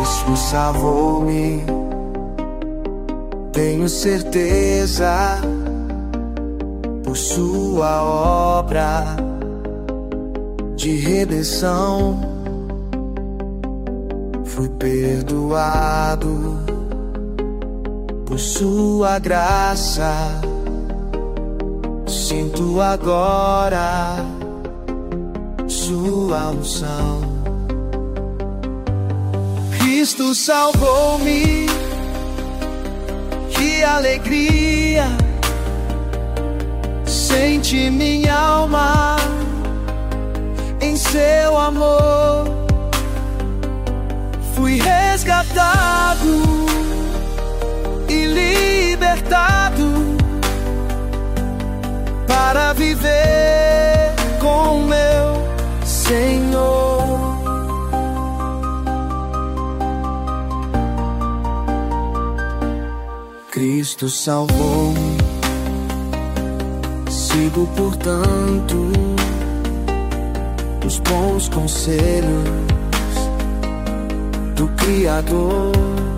Cristo salvou-me, tenho certeza, por sua obra de redenção fui perdoado, por sua graça sinto agora sua unção. Cristo salvou-me, que alegria sente minha alma em seu amor. Fui resgatado e libertado para viver com meu Senhor. Cristo salvou-me, sigo portanto os bons conselhos do Criador,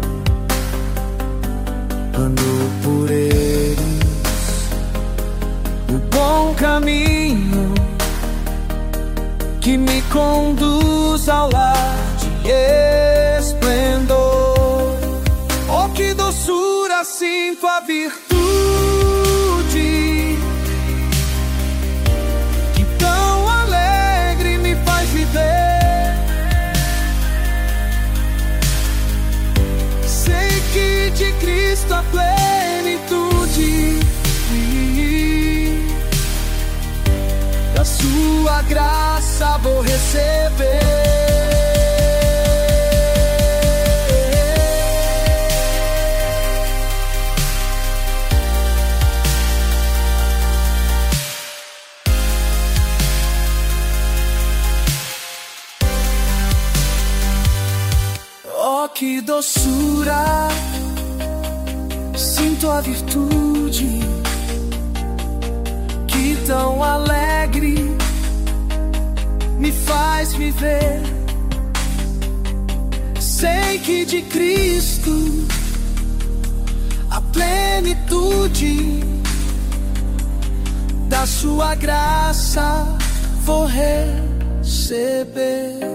ando por eles no bom caminho que me conduz ao lar de esplendor. Oh, que doçura sinto a virtude que tão alegre me faz viver. Sei que de Cristo a plenitude da sua graça vou receber. Oh, que doçura sinto a virtude que tão alegre me faz viver. Sei que de Cristo a plenitude da sua graça vou receber.